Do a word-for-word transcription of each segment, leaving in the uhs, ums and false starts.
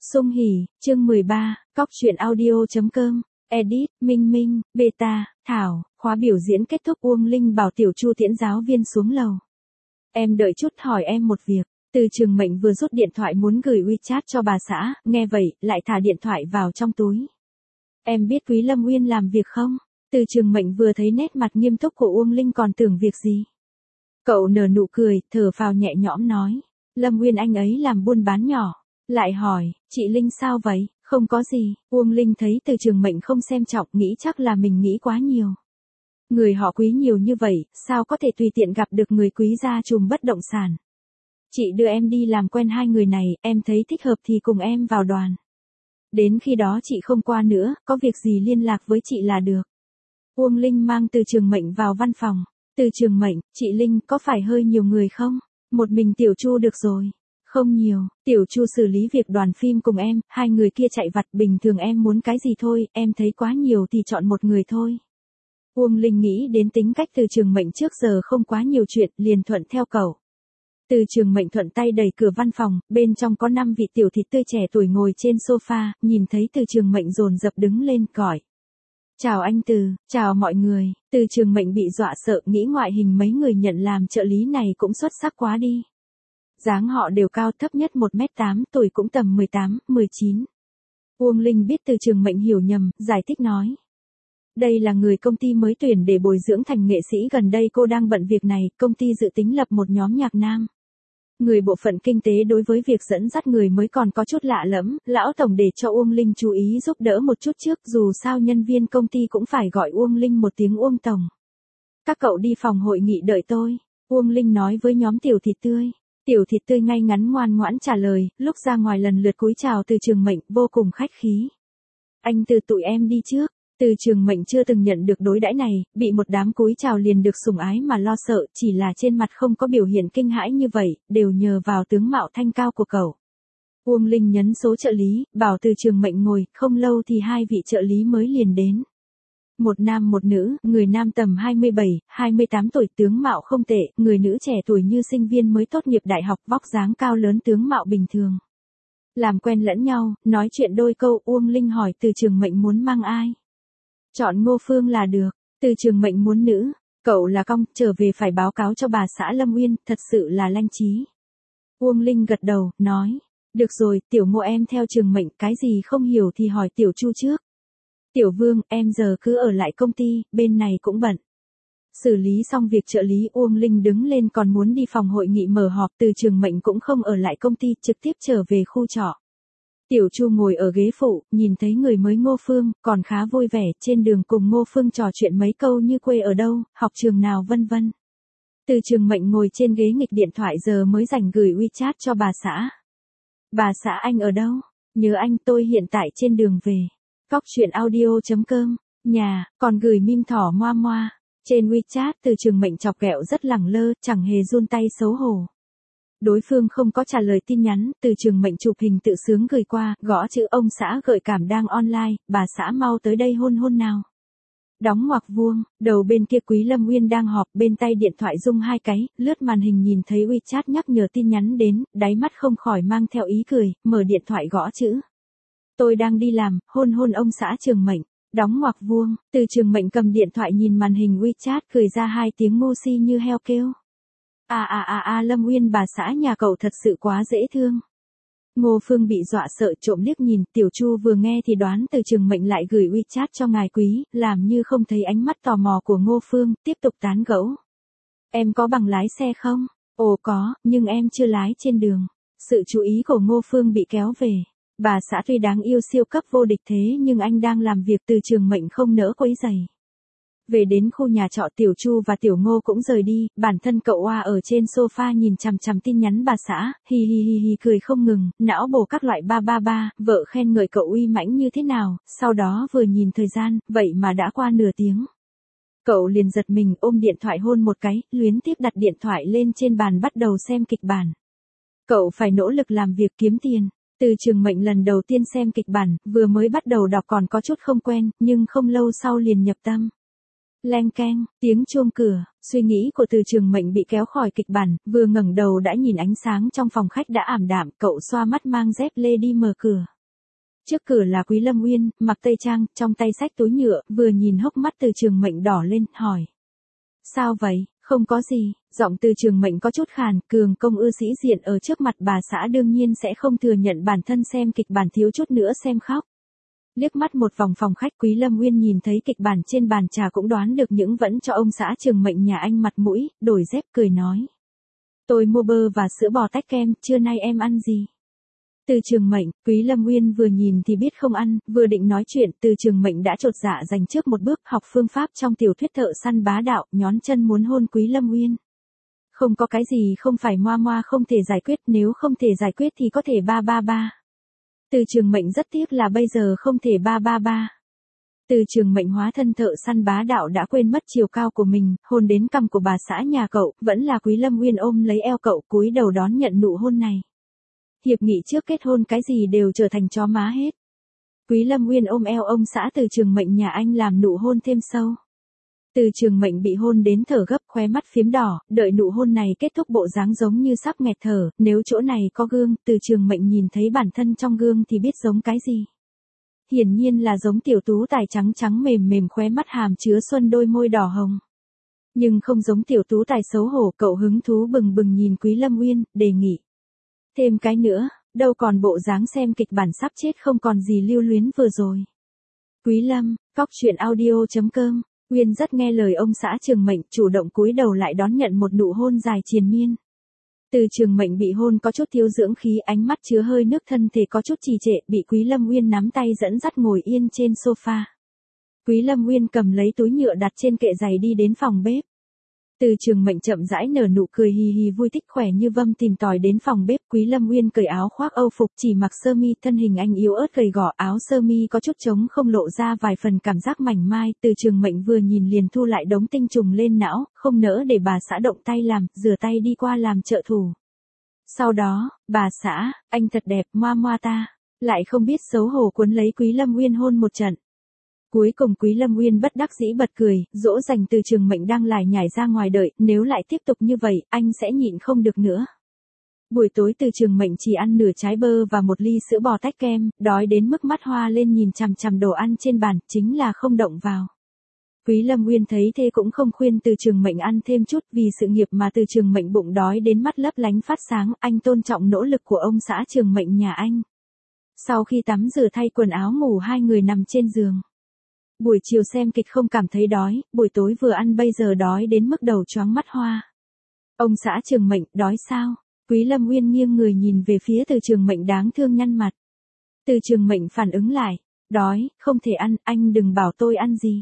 Sung hỉ, chương mười ba, cóc truyện audio.com, edit, Minh Minh, beta, Thảo, khóa biểu diễn kết thúc Uông Linh bảo Tiểu Chu tiễn giáo viên xuống lầu. Em đợi chút hỏi em một việc, Từ Trường Mệnh vừa rút điện thoại muốn gửi WeChat cho bà xã, nghe vậy, lại thả điện thoại vào trong túi. Em biết Quý Lâm Uyên làm việc không? Từ Trường Mệnh vừa thấy nét mặt nghiêm túc của Uông Linh còn tưởng việc gì. Cậu nở nụ cười, thở phào nhẹ nhõm nói, Lâm Uyên anh ấy làm buôn bán nhỏ. Lại hỏi, chị Linh sao vậy? Không có gì. Uông Linh thấy Từ Trường Mệnh không xem trọng, nghĩ chắc là mình nghĩ quá nhiều. Người họ Quý nhiều như vậy, sao có thể tùy tiện gặp được người Quý gia trùm bất động sản. Chị đưa em đi làm quen hai người này, em thấy thích hợp thì cùng em vào đoàn. Đến khi đó chị không qua nữa, có việc gì liên lạc với chị là được. Uông Linh mang Từ Trường Mệnh vào văn phòng. Từ Trường Mệnh, chị Linh có phải hơi nhiều người không? Một mình Tiểu Chu được rồi. Không nhiều, Tiểu Chu xử lý việc đoàn phim cùng em, hai người kia chạy vặt, bình thường em muốn cái gì thôi, em thấy quá nhiều thì chọn một người thôi. Uông Linh nghĩ đến tính cách Từ Trường Mệnh trước giờ không quá nhiều chuyện, liền thuận theo cậu. Từ Trường Mệnh thuận tay đẩy cửa văn phòng, bên trong có năm vị tiểu thịt tươi trẻ tuổi ngồi trên sofa, nhìn thấy Từ Trường Mệnh dồn dập đứng lên, gọi. Chào anh Từ, chào mọi người. Từ Trường Mệnh bị dọa sợ, nghĩ ngoại hình mấy người nhận làm trợ lý này cũng xuất sắc quá đi. Dáng họ đều cao, thấp nhất một mét tám, tuổi cũng tầm mười tám, mười chín. Uông Linh biết Từ Trường Mệnh hiểu nhầm, giải thích nói. Đây là người công ty mới tuyển để bồi dưỡng thành nghệ sĩ, gần đây cô đang bận việc này, công ty dự tính lập một nhóm nhạc nam. Người bộ phận kinh tế đối với việc dẫn dắt người mới còn có chút lạ lẫm, lão tổng để cho Uông Linh chú ý giúp đỡ một chút trước, dù sao nhân viên công ty cũng phải gọi Uông Linh một tiếng Uông tổng. Các cậu đi phòng hội nghị đợi tôi, Uông Linh nói với nhóm tiểu thịt tươi. Tiểu thịt tươi ngay ngắn ngoan ngoãn trả lời, lúc ra ngoài lần lượt cúi chào Từ Trường Mệnh, vô cùng khách khí. Anh Từ tụi em đi trước. Từ Trường Mệnh chưa từng nhận được đối đãi này, bị một đám cúi chào liền được sủng ái mà lo sợ, chỉ là trên mặt không có biểu hiện kinh hãi như vậy, đều nhờ vào tướng mạo thanh cao của cậu. Uông Linh nhấn số trợ lý, bảo Từ Trường Mệnh ngồi, không lâu thì hai vị trợ lý mới liền đến. Một nam một nữ, người nam tầm hai mươi bảy, hai mươi tám tuổi, tướng mạo không tệ, người nữ trẻ tuổi như sinh viên mới tốt nghiệp đại học, vóc dáng cao lớn, tướng mạo bình thường. Làm quen lẫn nhau, nói chuyện đôi câu, Uông Linh hỏi Từ Trường Mệnh muốn mang ai. Chọn Ngô Phương là được. Từ Trường Mệnh muốn nữ. Cậu là cong, trở về phải báo cáo cho bà xã Lâm Uyên, thật sự là lanh trí. Uông Linh gật đầu, nói. Được rồi, Tiểu Ngô em theo Trường Mệnh, cái gì không hiểu thì hỏi Tiểu Chu trước. Tiểu Vương, em giờ cứ ở lại công ty, bên này cũng bận. Xử lý xong việc trợ lý, Uông Linh đứng lên còn muốn đi phòng hội nghị mở họp. Từ Trường Mệnh cũng không ở lại công ty, trực tiếp trở về khu trọ. Tiểu Chu ngồi ở ghế phụ, nhìn thấy người mới Ngô Phương, còn khá vui vẻ, trên đường cùng Ngô Phương trò chuyện mấy câu như quê ở đâu, học trường nào vân vân. Từ Trường Mệnh ngồi trên ghế nghịch điện thoại giờ mới rảnh gửi WeChat cho bà xã. Bà xã anh ở đâu? Nhớ anh, tôi hiện tại trên đường về. Cóc truyện audio.com, nhà, còn gửi meme thỏ moa moa. Trên WeChat Từ Trường Mệnh chọc ghẹo rất lẳng lơ, chẳng hề run tay xấu hổ. Đối phương không có trả lời tin nhắn, Từ Trường Mệnh chụp hình tự sướng gửi qua, gõ chữ ông xã gợi cảm đang online, bà xã mau tới đây hôn hôn nào. Đóng ngoặc vuông, đầu bên kia Quý Lâm Uyên đang họp, bên tay điện thoại rung hai cái, lướt màn hình nhìn thấy WeChat nhắc nhở tin nhắn đến, đáy mắt không khỏi mang theo ý cười, mở điện thoại gõ chữ. Tôi đang đi làm, hôn hôn ông xã Trường Mệnh, đóng ngoặc vuông, Từ Trường Mệnh cầm điện thoại nhìn màn hình WeChat cười ra hai tiếng ngu si như heo kêu. À à à à Lâm Uyên, bà xã nhà cậu thật sự quá dễ thương. Ngô Phương bị dọa sợ, trộm liếc nhìn, Tiểu Chu vừa nghe thì đoán Từ Trường Mệnh lại gửi WeChat cho ngài Quý, làm như không thấy ánh mắt tò mò của Ngô Phương, tiếp tục tán gẫu. Em có bằng lái xe không? Ồ có, nhưng em chưa lái trên đường. Sự chú ý của Ngô Phương bị kéo về. Bà xã tuy đáng yêu siêu cấp vô địch thế nhưng anh đang làm việc, Từ Trường Mệnh không nỡ quấy rầy. Về đến khu nhà trọ, Tiểu Chu và Tiểu Ngô cũng rời đi, bản thân cậu oa ở trên sofa nhìn chằm chằm tin nhắn bà xã, hi hi hi hi cười không ngừng, não bổ các loại ba ba ba, vợ khen ngợi cậu uy mãnh như thế nào, sau đó vừa nhìn thời gian, vậy mà đã qua nửa tiếng. Cậu liền giật mình, ôm điện thoại hôn một cái, luyến tiếc đặt điện thoại lên trên bàn bắt đầu xem kịch bản. Cậu phải nỗ lực làm việc kiếm tiền. Từ Trường Mệnh lần đầu tiên xem kịch bản, vừa mới bắt đầu đọc còn có chút không quen, nhưng không lâu sau liền nhập tâm. Leng keng, tiếng chuông cửa, suy nghĩ của Từ Trường Mệnh bị kéo khỏi kịch bản, vừa ngẩng đầu đã nhìn ánh sáng trong phòng khách đã ảm đạm, cậu xoa mắt mang dép lê đi mở cửa. Trước cửa là Quý Lâm Uyên, mặc tây trang, trong tay xách túi nhựa, vừa nhìn hốc mắt Từ Trường Mệnh đỏ lên, hỏi. Sao vậy? Không có gì, giọng Từ Trường Mệnh có chút khàn, cường công ư sĩ diện ở trước mặt bà xã đương nhiên sẽ không thừa nhận bản thân xem kịch bản thiếu chút nữa xem khóc. Liếc mắt một vòng phòng khách, Quý Lâm Uyên nhìn thấy kịch bản trên bàn trà cũng đoán được những vẫn cho ông xã Trường Mệnh nhà anh mặt mũi, đổi dép cười nói. Tôi mua bơ và sữa bò tách kem, trưa nay em ăn gì? Từ Trường Mệnh, Quý Lâm Uyên vừa nhìn thì biết không ăn, vừa định nói chuyện, Từ Trường Mệnh đã chột dạ dành trước một bước, học phương pháp trong tiểu thuyết thợ săn bá đạo, nhón chân muốn hôn Quý Lâm Uyên. Không có cái gì không phải moa moa không thể giải quyết, nếu không thể giải quyết thì có thể ba ba ba. Từ Trường Mệnh rất tiếc là bây giờ không thể ba ba ba. Từ Trường Mệnh hóa thân thợ săn bá đạo đã quên mất chiều cao của mình, hôn đến cằm của bà xã nhà cậu, vẫn là Quý Lâm Uyên ôm lấy eo cậu, cúi đầu đón nhận nụ hôn này. Hiệp nghị trước kết hôn cái gì đều trở thành chó má hết. Quý Lâm Uyên ôm eo ông xã Từ Trường Mệnh nhà anh làm nụ hôn thêm sâu. Từ Trường Mệnh bị hôn đến thở gấp, khóe mắt phiếm đỏ, đợi nụ hôn này kết thúc bộ dáng giống như sắp nghẹt thở, nếu chỗ này có gương, Từ Trường Mệnh nhìn thấy bản thân trong gương thì biết giống cái gì. Hiển nhiên là giống tiểu tú tài trắng trắng mềm mềm, khóe mắt hàm chứa xuân, đôi môi đỏ hồng. Nhưng không giống tiểu tú tài xấu hổ, cậu hứng thú bừng bừng nhìn Quý Lâm Uyên, đề nghị. Thêm cái nữa, đâu còn bộ dáng xem kịch bản sắp chết không còn gì lưu luyến vừa rồi. Quý Lâm, cóc truyện audio chấm com, Uyên rất nghe lời ông xã Trường Mệnh, chủ động cúi đầu lại đón nhận một nụ hôn dài triền miên. Từ Trường Mệnh bị hôn có chút thiếu dưỡng khí, ánh mắt chứa hơi nước, thân thể có chút trì trệ, bị Quý Lâm Uyên nắm tay dẫn dắt ngồi yên trên sofa. Quý Lâm Uyên cầm lấy túi nhựa đặt trên kệ giày đi đến phòng bếp. Từ Trường Mệnh chậm rãi nở nụ cười hì hì vui thích, khỏe như vâm tìm tòi đến phòng bếp. Quý Lâm Uyên cởi áo khoác Âu phục, chỉ mặc sơ mi, thân hình anh yếu ớt gầy gò, áo sơ mi có chút trống không lộ ra vài phần cảm giác mảnh mai. Từ Trường Mệnh vừa nhìn liền thu lại đống tinh trùng lên não, không nỡ để bà xã động tay làm, rửa tay đi qua làm trợ thủ. Sau đó, bà xã, anh thật đẹp, moa moa ta, lại không biết xấu hổ cuốn lấy Quý Lâm Uyên hôn một trận. Cuối cùng Quý Lâm Uyên bất đắc dĩ bật cười, dỗ dành Từ Trường Mệnh đang lải nhải ra ngoài đợi, nếu lại tiếp tục như vậy, anh sẽ nhịn không được nữa. Buổi tối Từ Trường Mệnh chỉ ăn nửa trái bơ và một ly sữa bò tách kem, đói đến mức mắt hoa lên nhìn chằm chằm đồ ăn trên bàn, chính là không động vào. Quý Lâm Uyên thấy thế cũng không khuyên Từ Trường Mệnh ăn thêm chút, vì sự nghiệp mà Từ Trường Mệnh bụng đói đến mắt lấp lánh phát sáng, anh tôn trọng nỗ lực của ông xã Trường Mệnh nhà anh. Sau khi tắm rửa thay quần áo ngủ, hai người nằm trên giường. Buổi chiều xem kịch không cảm thấy đói, buổi tối vừa ăn bây giờ đói đến mức đầu choáng mắt hoa. Ông xã Trường Mệnh, đói sao? Quý Lâm Uyên nghiêng người nhìn về phía Từ Trường Mệnh đáng thương nhăn mặt. Từ Trường Mệnh phản ứng lại, đói, không thể ăn, anh đừng bảo tôi ăn gì.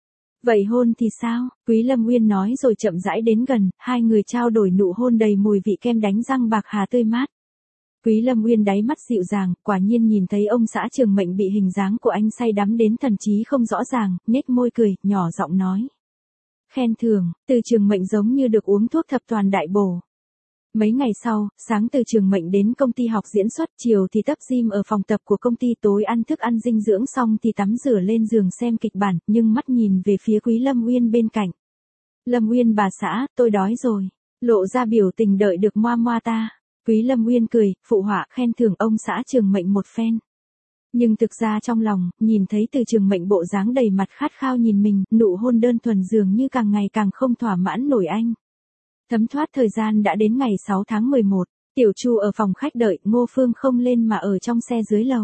Vậy hôn thì sao? Quý Lâm Uyên nói rồi chậm rãi đến gần, hai người trao đổi nụ hôn đầy mùi vị kem đánh răng bạc hà tươi mát. Quý Lâm Uyên đáy mắt dịu dàng, quả nhiên nhìn thấy ông xã Trường Mệnh bị hình dáng của anh say đắm đến thần trí không rõ ràng, nhếch môi cười, nhỏ giọng nói. Khen thưởng, Từ Trường Mệnh giống như được uống thuốc thập toàn đại bổ. Mấy ngày sau, sáng Từ Trường Mệnh đến công ty học diễn xuất, chiều thì tập gym ở phòng tập của công ty, tối ăn thức ăn dinh dưỡng xong thì tắm rửa lên giường xem kịch bản, nhưng mắt nhìn về phía Quý Lâm Uyên bên cạnh. Lâm Uyên bà xã, tôi đói rồi. Lộ ra biểu tình đợi được moa moa ta. Quý Lâm Uyên cười, phụ họa, khen thưởng ông xã Trường Mệnh một phen. Nhưng thực ra trong lòng, nhìn thấy Từ Trường Mệnh bộ dáng đầy mặt khát khao nhìn mình, nụ hôn đơn thuần dường như càng ngày càng không thỏa mãn nổi anh. Thấm thoát thời gian đã đến ngày sáu tháng mười một, Tiểu Chu ở phòng khách đợi, Ngô Phương không lên mà ở trong xe dưới lầu.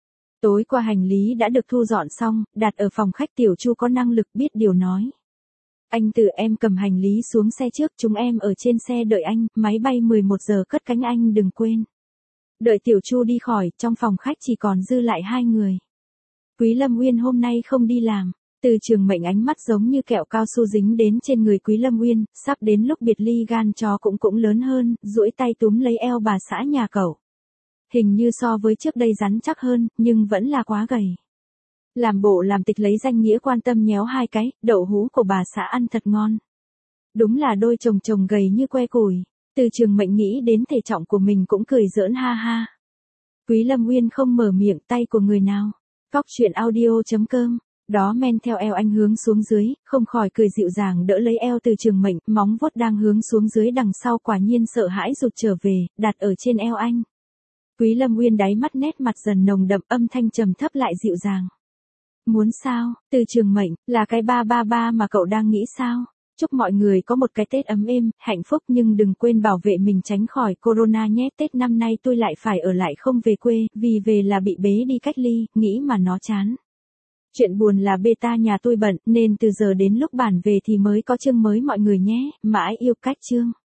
Tối qua hành lý đã được thu dọn xong, đặt ở phòng khách, Tiểu Chu có năng lực biết điều nói. Anh tự em cầm hành lý xuống xe trước, chúng em ở trên xe đợi anh, máy bay mười một giờ cất cánh anh đừng quên. Đợi Tiểu Chu đi khỏi, trong phòng khách chỉ còn dư lại hai người. Quý Lâm Uyên hôm nay không đi làm. Từ Trường Mệnh ánh mắt giống như kẹo cao su dính đến trên người Quý Lâm Uyên, sắp đến lúc biệt ly gan chó cũng cũng lớn hơn, duỗi tay túm lấy eo bà xã nhà cậu. Hình như so với trước đây rắn chắc hơn, nhưng vẫn là quá gầy. Làm bộ làm tịch lấy danh nghĩa quan tâm nhéo hai cái, đậu hũ của bà xã ăn thật ngon. Đúng là đôi chồng chồng gầy như que củi. Từ Trường Mệnh nghĩ đến thể trọng của mình cũng cười giỡn ha ha. Quý Lâm Uyên không mở miệng, tay của người nào. Cóc truyện audio chấm com. Đó men theo eo anh hướng xuống dưới, không khỏi cười dịu dàng đỡ lấy eo Từ Trường Mệnh, móng vuốt đang hướng xuống dưới đằng sau quả nhiên sợ hãi rụt trở về, đặt ở trên eo anh. Quý Lâm Uyên đáy mắt nét mặt dần nồng đậm, âm thanh trầm thấp lại dịu dàng. Muốn sao, Từ Trường Mệnh, là cái ba ba ba mà cậu đang nghĩ sao? Chúc mọi người có một cái Tết ấm êm, hạnh phúc nhưng đừng quên bảo vệ mình tránh khỏi corona nhé. Tết năm nay tôi lại phải ở lại không về quê, vì về là bị bế đi cách ly, nghĩ mà nó chán. Chuyện buồn là beta nhà tôi bận, nên từ giờ đến lúc bản về thì mới có chương mới mọi người nhé. Mãi yêu cách chương.